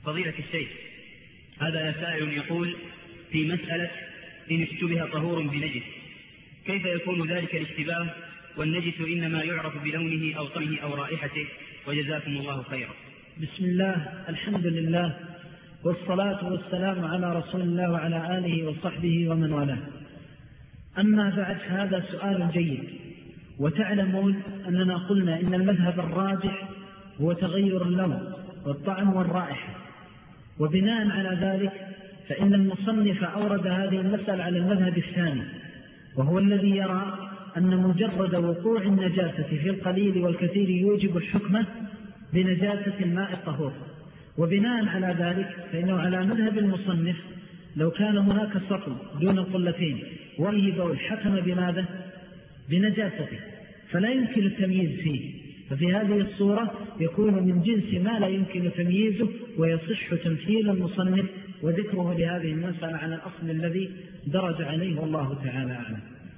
فضيلة الشيخ، هذا سائل يقول في مسألة إن اشتبه طهور بنجس كيف يكون ذلك الاشتباه والنجس إنما يعرف بلونه أو طعمه أو رائحته؟ وجزاكم الله خيرا. بسم الله، الحمد لله، والصلاة والسلام على رسول الله وعلى آله وصحبه ومن والاه. أما بعد، هذا سؤال جيد، وتعلمون أننا قلنا إن المذهب الراجح هو تغير اللون والطعم والرائحة، وبناء على ذلك فإن المصنف أورد هذه المسألة على المذهب الثاني، وهو الذي يرى أن مجرد وقوع النجاسة في القليل والكثير يوجب الحكمة بنجاسة الماء الطهور. وبناء على ذلك فإنه على مذهب المصنف لو كان هناك سطل دون القلتين وفيه بول حكم بماذا؟ بنجاسته، فلا يمكن التمييز فيه. ففي هذه الصورة يكون من جنس ما لا يمكن تمييزه، ويصح تمثيل المصنف وذكره لهذه المسألة على الأصل الذي درج عليه والله تعالى أعلم.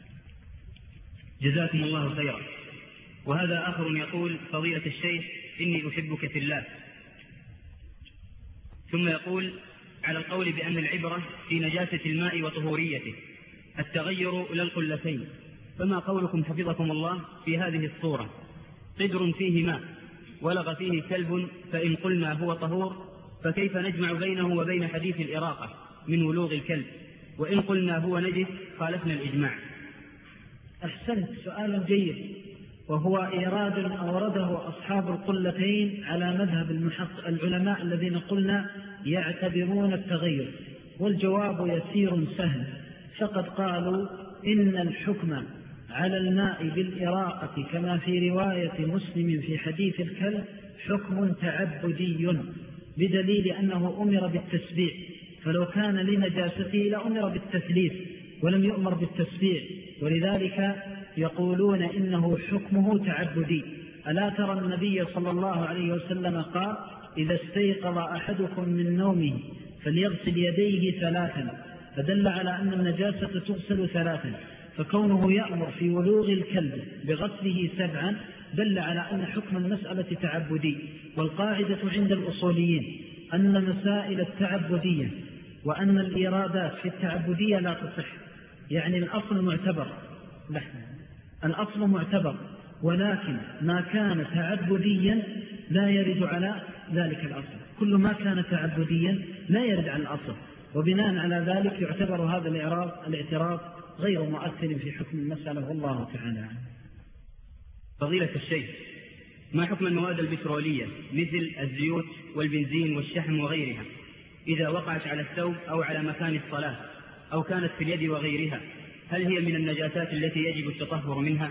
جزاكم الله خيرا. وهذا آخر يقول فضيلة الشيخ إني أحبك في الله، ثم يقول على القول بأن العبرة في نجاسة الماء وطهوريته التغير إلى القلتين، فما قولكم حفظكم الله في هذه الصورة؟ قدر فيه ماء ولغ فيه كلب، فإن قلنا هو طهور فكيف نجمع بينه وبين حديث الإراقة من ولوغ الكلب؟ وإن قلنا هو نجس خالفنا الإجماع. أحسنت، سؤال جيد، وهو إيراد أورده أصحاب القلتين على مذهب العلماء الذين قلنا يعتبرون التغير، والجواب يسير سهل، فقد قالوا إن الحكم على الماء بالإراقة كما في رواية مسلم في حديث الكلب حكم تعبدي، بدليل أنه أمر بالتسبيع، فلو كان لنجاسته لأمر بالتثليث ولم يؤمر بالتسبيع، ولذلك يقولون إنه حكمه تعبدي. ألا ترى النبي صلى الله عليه وسلم قال إذا استيقظ أحدكم من نومه فليغسل يديه 3، فدل على أن النجاسة تغسل 3، فكونه يأمر في ولوغ الكلب بغسله 7 دل على أن حكم المسألة تعبدي. والقاعدة عند الأصوليين أن مسائل التعبدية وأن الإرادات في التعبدية لا تصح، يعني الأصل معتبر، ولكن ما كان تعبديا لا يرد على ذلك الأصل، كل ما كان تعبديا لا يرد على الأصل، وبناء على ذلك يعتبر هذا الاعتراض غير مؤثر في حكم المسألة والله تعالى. فضيلة الشيخ، ما حكم المواد البترولية مثل الزيوت والبنزين والشحم وغيرها إذا وقعت على الثوب أو على مكان الصلاة أو كانت في اليد وغيرها، هل هي من النجاسات التي يجب التطهر منها؟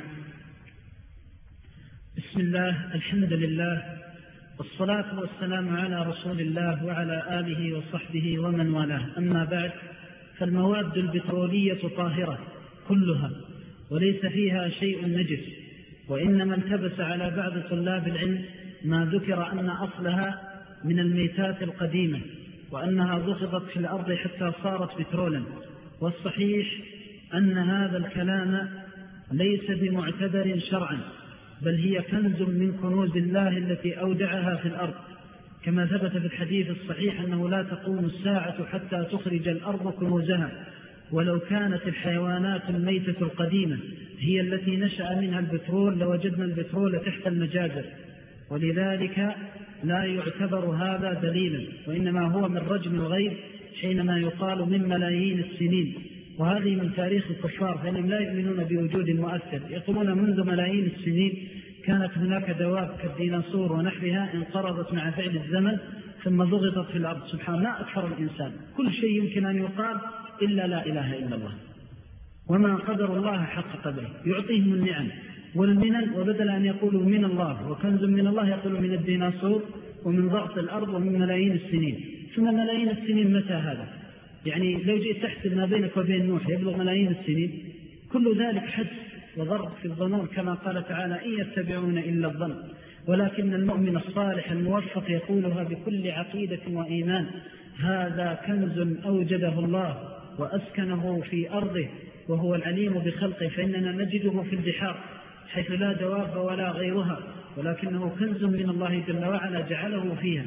بسم الله، الحمد لله، والصلاة والسلام على رسول الله وعلى آله وصحبه ومن والاه. أما بعد، فالمواد البترولية طاهرة كلها وليس فيها شيء نجس، وإنما التبس على بعض طلاب العلم ما ذكر أن أصلها من الميتات القديمة وأنها ضخضت في الأرض حتى صارت بترولا، والصحيح أن هذا الكلام ليس بمعتبر شرعا، بل هي كنز من كنوز الله التي أودعها في الأرض، كما ثبت في الحديث الصحيح أنه لا تقوم الساعة حتى تخرج الأرض كنوزها. ولو كانت الحيوانات الميتة القديمة هي التي نشأ منها البترول لوجدنا البترول تحت المجازر، ولذلك لا يعتبر هذا دليلا، وإنما هو من رجم الغيب حينما يقال من ملايين السنين، وهذه من تاريخ الكفار، فإنهم لا يؤمنون بوجود مؤثر، يقولون منذ ملايين السنين كانت هناك دواب كالديناصور ونحوها انقرضت مع فعل الزمن ثم ضغطت في الأرض. سبحان الله، أكثر الإنسان كل شيء يمكن أن يقال إلا لا إله إلا الله، وما قدر الله حق قدره، يعطيهم النعم والمنن، وبدل أن يقولوا من الله وكنز من الله يقولوا من الديناصور ومن ضغط الأرض ومن ملايين السنين. ثم ملايين السنين متى هذا؟ يعني لو جئت تحسب ما بينك وبين نوح يبلغ ملايين السنين؟ كل ذلك حدث وضرب في الظنون، كما قال تعالى إن يتبعون إلا الظن، ولكن المؤمن الصالح الموفق يقولها بكل عقيدة وإيمان هذا كنز أوجده الله وأسكنه في أرضه وهو العليم بخلقه، فإننا نجده في البحار حيث لا دواب ولا غيرها، ولكنه كنز من الله جل وعلا جعله فيها،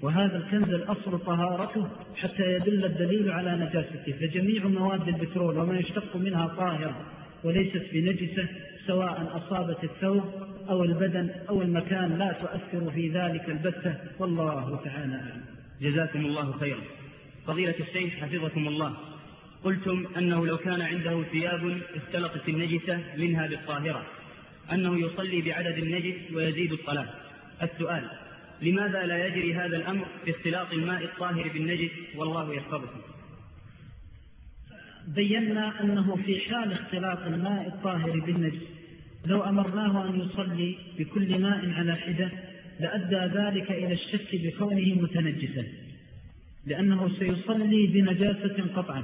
وهذا الكنز الأصل طهارته حتى يدل الدليل على نجاسته، فجميع مواد البترول وما يشتق منها طاهرة وليست بنجسة، سواء أصابت الثوب أو البدن أو المكان، لا تؤثر في ذلك البتة، والله تعالى أعلم. جزاكم الله خيرا. فضيلة الشيخ حفظكم الله، قلتم أنه لو كان عنده ثياب اختلطت النجسة منها بالطاهرة أنه يصلي بعدد النجس ويزيد الصلاة. السؤال: لماذا لا يجري هذا الأمر في اختلاط الماء الطاهر بالنجس؟ والله يحفظكم. بينا أنه في حال اختلاط الماء الطاهر بالنجس لو أمرناه أن يصلي بكل ماء على حدة لأدى ذلك إلى الشك بكونه متنجسا، لأنه سيصلي بنجاسة قطعا،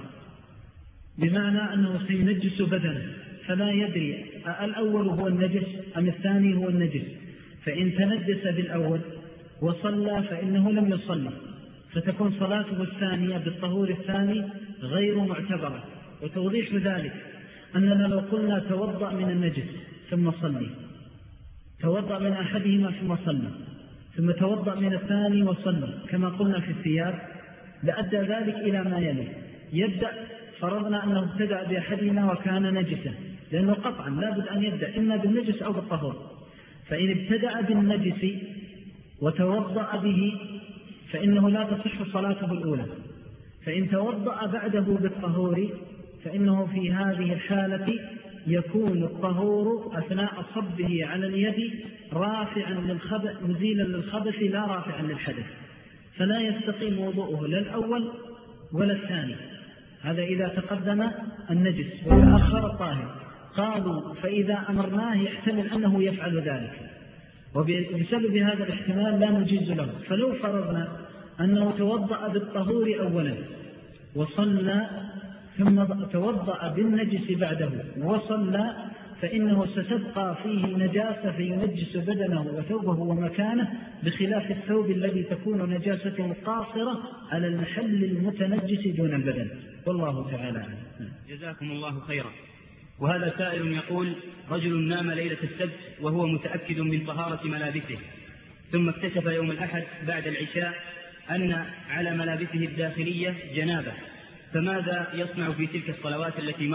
بمعنى أنه سينجس بدنه، فلا يدري الأول هو النجس أم الثاني هو النجس، فإن تنجس بالأول وصلى فإنه لم يصلي، فتكون صلاته الثانية بالطهور الثاني غير معتبرة. وتوضيح ذلك أننا لو قلنا توضأ من النجس ثم صلي، توضأ من أحدهما ثم صلي، ثم توضأ من الثاني وصلي كما قلنا في الثياب، لأدى ذلك إلى ما يلي. يبدأ، فرضنا أنه ابتدأ بأحدهما وكان نجسا، لأنه قطعا لابد أن يبدأ إما بالنجس أو بالطهور، فإن ابتدأ بالنجس وتوضأ به فإنه لا تصح صلاته الأولى، فإن توضأ بعده بالطهور فإنه في هذه الحالة يكون الطهور أثناء صبه على اليد رافعا للخبث مزيلا للخبث لا رافعا للحدث، فلا يستقيم وضوءه لا الأول ولا الثاني. هذا إذا تقدم النجس وتأخر الطاهر. قالوا فإذا أمرناه يحتمل أنه يفعل ذلك، وبسبب هذا الاحتمال لا نجيز له. فلو فرضنا أنه توضأ بالطهور أولا وصلى ثم توضأ بالنجس بعده وصلى، فإنه ستبقى فيه نجاسة فينجس بدنه وثوبه ومكانه، بخلاف الثوب الذي تكون نجاسته قاصرة على المحل المتنجس دون البدن، والله تعالى عنه. جزاكم الله خيرا. وهذا سائل يقول: رجل نام ليلة السبت وهو متأكد من طهارة ملابسه، ثم اكتشف يوم الأحد بعد العشاء أن على ملابسه الداخلية جنابة، فماذا يصنع في تلك الصلوات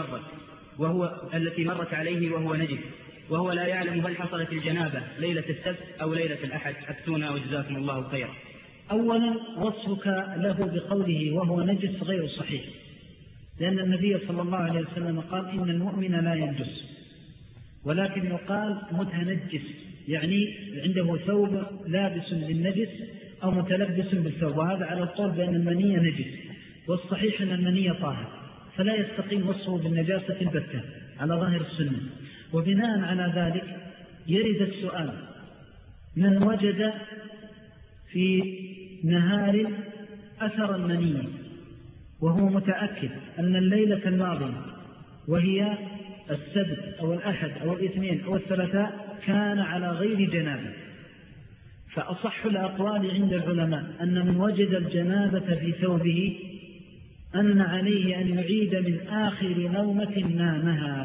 التي مرت عليه وهو نجس، وهو لا يعلم هل حصلت الجنابة ليلة السبت أو ليلة الأحد؟ أفتونا وجزاكم الله خيرا. أولا، وصفك له بقوله وهو نجس غير صحيح، لأن النبي صلى الله عليه وسلم قال إن المؤمن لا ينجس، ولكن يقال متنجس، يعني عنده ثوب لابس بالنجس أو متلبس بالثوب، وهذا على القول بأن المنية نجس، والصحيح أن المنية طاهر، فلا يستقيم وصفه بالنجاسة البتة على ظاهر السنة. وبناء على ذلك يرد السؤال: من وجد في نهار أثر المنية وهو متأكد أن الليلة الماضية وهي السبت أو الأحد أو الاثنين أو الثلاثاء كان على غير جنابه، فأصح الأقوال عند العلماء أن من وجد الجنابة في ثوبه أن عليه أن يعيد من آخر نومة نامها.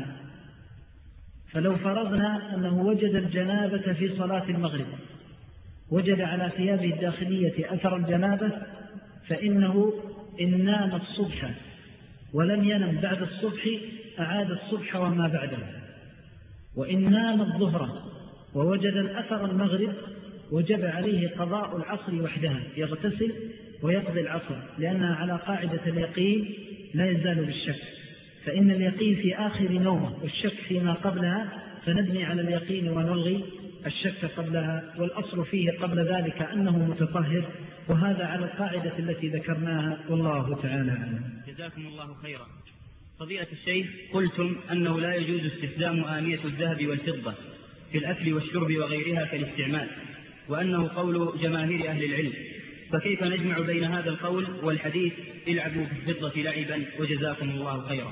فلو فرضنا أنه وجد الجنابة في صلاة المغرب، وجد على ثيابه الداخلية أثر الجنابة، فإنه إن نام الصبح ولم ينم بعد الصبح أعاد الصبح وما بعده، وإن نام الظهر ووجد الأثر المغرب وجب عليه قضاء العصر وحدها، يغتسل ويقضي العصر، لأنها على قاعدة اليقين لا يزال بالشك، فإن اليقين في آخر نومه والشك فيما قبلها، فنبني على اليقين ونلغي الشك قبلها، والأصل فيه قبل ذلك أنه متطهر، وهذا على القاعدة التي ذكرناها، والله تعالى عنه. جزاكم الله خيرا. فضيلة الشيخ، قلتم أنه لا يجوز استخدام آنية الذهب والفضة في الأكل والشرب وغيرها كالاستعمال، وأنه قول جماهير أهل العلم، فكيف نجمع بين هذا القول والحديث العبوا بالفضة لعبا وجزاكم الله خيرا؟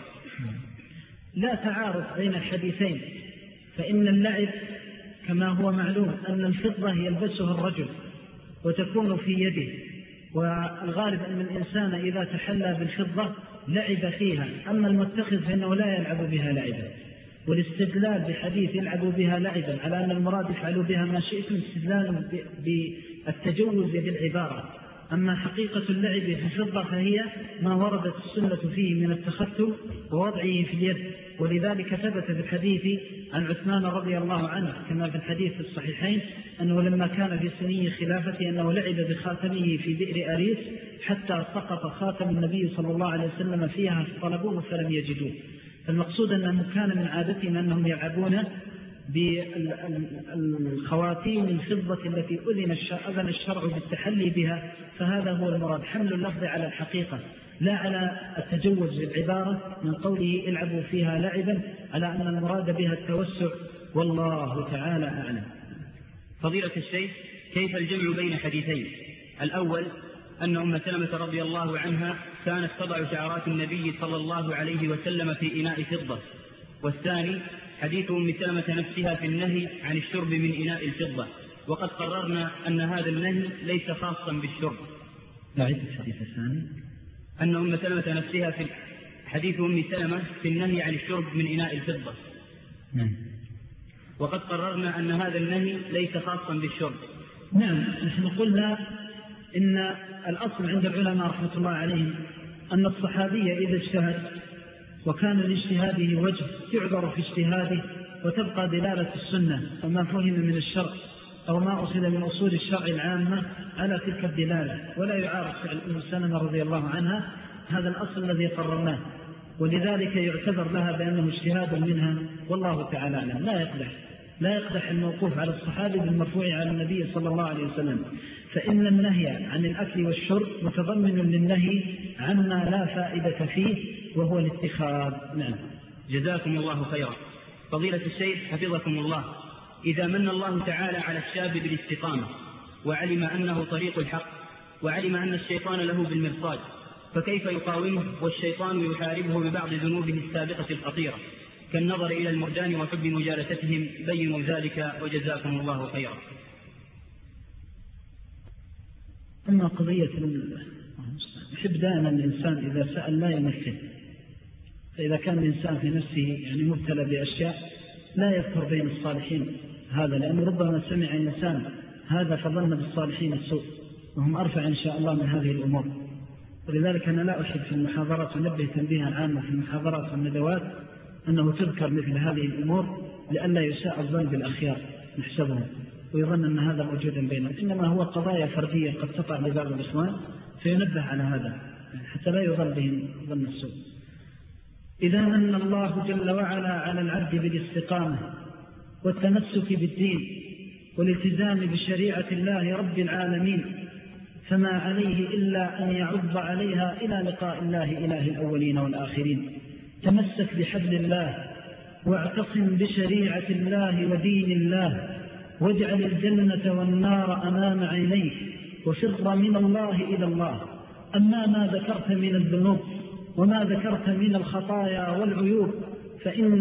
لا تعارض بين الحديثين، فإن اللعب كما هو معلوم أن الفضة يلبسها الرجل وتكون في يده، والغالب أن الإنسان إذا تحلى بالفضة لعب فيها، أما المتخذ فإنه لا يلعب بها لعبا. والاستدلال بحديث يلعبوا بها لعبا على أن المراد يفعلوا بها ما شئتم استدلال بالتجوز بالعبارة، أما حقيقة اللعب في الفضة فهي ما وردت السنة فيه من التختم ووضعه في اليد، ولذلك ثبت في الحديث عن عثمان رضي الله عنه كما في الحديث في الصحيحين أنه لما كان في سني خلافته أنه لعب بخاتمه في بئر أريس حتى سقط خاتم النبي صلى الله عليه وسلم فيها فطلبوه فلم يجدوه. فالمقصود أنه كان من عادتهم أنهم يلعبون بالخواتيم الفضة التي أذن الشرع بالتحلي بها، فهذا هو المراد، حمل اللفظ على الحقيقة لا على التجوز بالعبارة من قوله العبوا فيها لعبا، على أن المراد بها التوسع، والله تعالى أعلم. فضيلة الشيخ، كيف الجمع بين حديثين؟ الأول أن أم سلمة رضي الله عنها كانت تضع شعرات النبي صلى الله عليه وسلم في إناء فضة، والثاني حديث أم سلمة نفسها في النهي عن الشرب من إناء الفضة، وقد قررنا أن هذا النهي ليس خاصا بالشرب. نعيد الحديث الثاني. أن أم سلمة نفسها في حديث أم سلمة في النهي عن الشرب من إناء الفضة. نعم. وقد قررنا أن هذا النهي ليس خاصا بالشرب. نعم، نحن قلنا إن الأصل عند العلماء رحمة الله عليهم أن الصحابي إذا اجتهد وكان لاجتهاده وجه يعذر في اجتهاده، وتبقى دلالة السنة وما فهم من الشرع أو ما أصل من أصول الشرع العامة على تلك الدلالة، ولا يعارض فعل أم سلمة رضي الله عنها. هذا الأصل الذي قررناه، ولذلك يعتذر لها بأنه اجتهاد منها، والله تعالى أعلم. لا يقدح الموقوف على الصحابي بالمرفوع على النبي صلى الله عليه وسلم، فإن النهي عن الأكل والشرب متضمن للنهي عما لا فائدة فيه وهو الاتخاذ. نعم. جزاكم الله خيرا. فضيلة الشيخ حفظكم الله، إذا من الله تعالى على الشاب بالاستقامة وعلم أنه طريق الحق وعلم أن الشيطان له بالمرصاد، فكيف يقاومه والشيطان يحاربه ببعض ذنوبه السابقة الخطيرة كالنظر إلى المردان وحب مجالستهم؟ بينوا ذلك وجزاكم الله خيرا. أما قضية يحب دائما الإنسان إذا سأل لا يمثل، فإذا كان الإنسان في نفسه يعني مبتلى بأشياء لا يذكر بين الصالحين هذا، لأنه ربما سمع الإنسان هذا فظن بالصالحين السوء وهم أرفع إن شاء الله من هذه الأمور. ولذلك أنا لا أحب في المحاضرات ونبه تنبيها عامة في المحاضرات والندوات أنه تذكر مثل هذه الأمور لئلا يساء الظن بالأخيار نحسبهم ويظن أن هذا موجودا بينهم، إنما هو قضايا فردية قد تقع لبعض الإخوان فينبه على هذا حتى لا يظن بهم ظن السوء. إذا من الله جل وعلا على العبد بالاستقامة والتمسك بالدين والالتزام بشريعة الله رب العالمين، فما عليه إلا أن يعض عليها إلى لقاء الله إله الأولين والآخرين. تمسك بحبل الله واعتصم بشريعة الله ودين الله، واجعل الجنة والنار أمام عينيك وفر من الله إلى الله. أما ما ذكرت من الذنوب وما ذكرت من الخطايا والعيوب فإن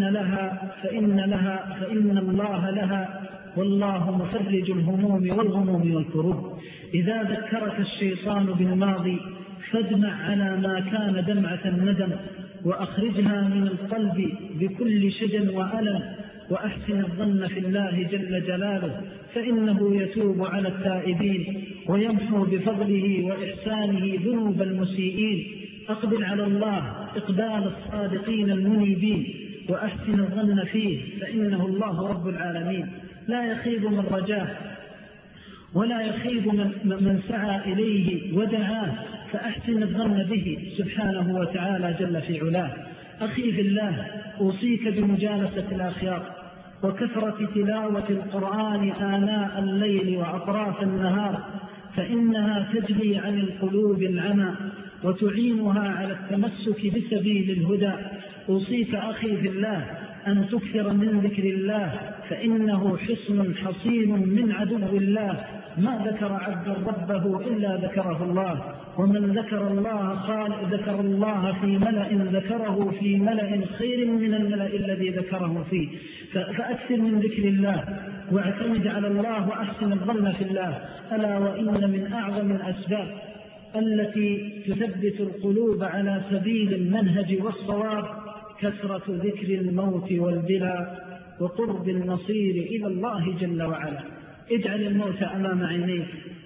الله لها، والله مفرج الهموم والغموم والكروب. إذا ذكرك الشيطان بالماضي فاجمع على ما كان دمعة الندم، وأخرجها من القلب بكل شجن وألم، وأحسن الظن في الله جل جلاله، فإنه يتوب على التائبين ويمحو بفضله وإحسانه ذنوب المسيئين. أقبل على الله إقبال الصادقين المنيبين، وأحسن الظن فيه فإنه الله رب العالمين. لا يخيب من رجاه ولا يخيب من سعى إليه ودعاه، فأحسن الظن به سبحانه وتعالى جل في علاه. أخي في الله، أوصيك بمجالسة الأخيار وكثرة تلاوة القرآن آناء الليل وأطراف النهار، فإنها تجلي عن القلوب العمى وتعينها على التمسك بسبيل الهدى. أوصيك أخي في الله أن تكثر من ذكر الله، فإنه حصن حصين من عدو الله. ما ذكر عبد ربه إلا ذكره الله، ومن ذكر الله في ملأ ذكره في ملأ خير من الملأ الذي ذكره فيه. فأكثر من ذكر الله واعتمد على الله وأحسن الظن في الله. ألا وإن من أعظم الأسباب التي تثبت القلوب على سبيل المنهج والصواب كثرة ذكر الموت والبلى وقرب المصير إلى الله جل وعلا. اجعل الموت أمام عينيك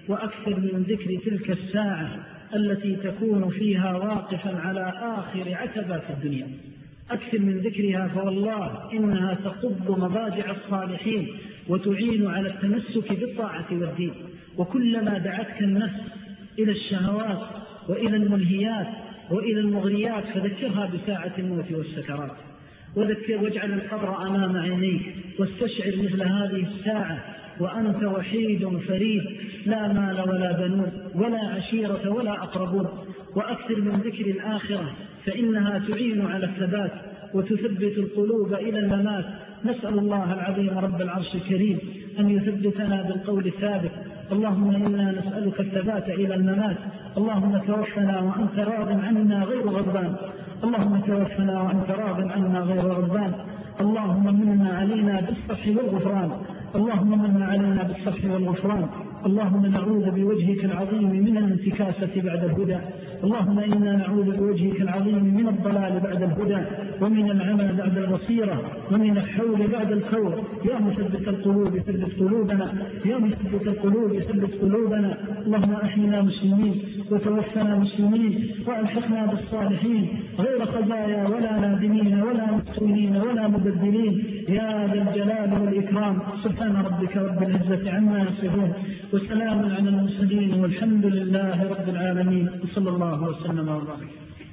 وأكثر من ذكر تلك الساعة التي تكون فيها واقفا على آخر عتبة في الدنيا. أكثر من ذكرها، فوالله إنها تقض مضاجع الصالحين وتعين على التمسك بالطاعة والدين. وكلما دعتك النفس إلى الشهوات وإلى الملهيات وإلى المغريات فذكرها بساعة الموت والسكرات، واجعل القبر أمام عينيك واستشعر مثل هذه الساعة وأنت وحيد فريد، لا مال ولا بنون ولا عشيرة ولا أقربون. وأكثر من ذكر الآخرة فإنها تعين على الثبات وتثبت القلوب إلى الممات. نسأل الله العظيم رب العرش الكريم أن يثبتنا بالقول الثابت. اللهم إنا نسألك الثبات إلى الممات. اللهم توفنا وأنت راض عنا غير غضبان. اللهم توفنا وأنت راض عنا غير غضبان. اللهم منا علينا بالصفح والغفران. اللهم منا علينا بالصفح والغفران. اللهم نعوذ بوجهك العظيم من الانتكاسة بعد الهدى. اللهم إنا نعوذ بوجهك العظيم من الضلال بعد الهدى، ومن العمى بعد البصيرة، ومن الحول بعد الخور. يا مثبت القلوب ثبت قلوبنا، يا مثبت القلوب ثبت قلوبنا. اللهم أحينا مسلمين وتوفنا مسلمين وألحقنا بالصالحين غير خزايا ولا نادمين ولا مفتونين ولا مبدلين يا ذا الجلال والإكرام. سبحان ربك رب العزة عما يصفون وسلام على المرسلين والحمد لله رب العالمين. صلى الله وسلم وبارك.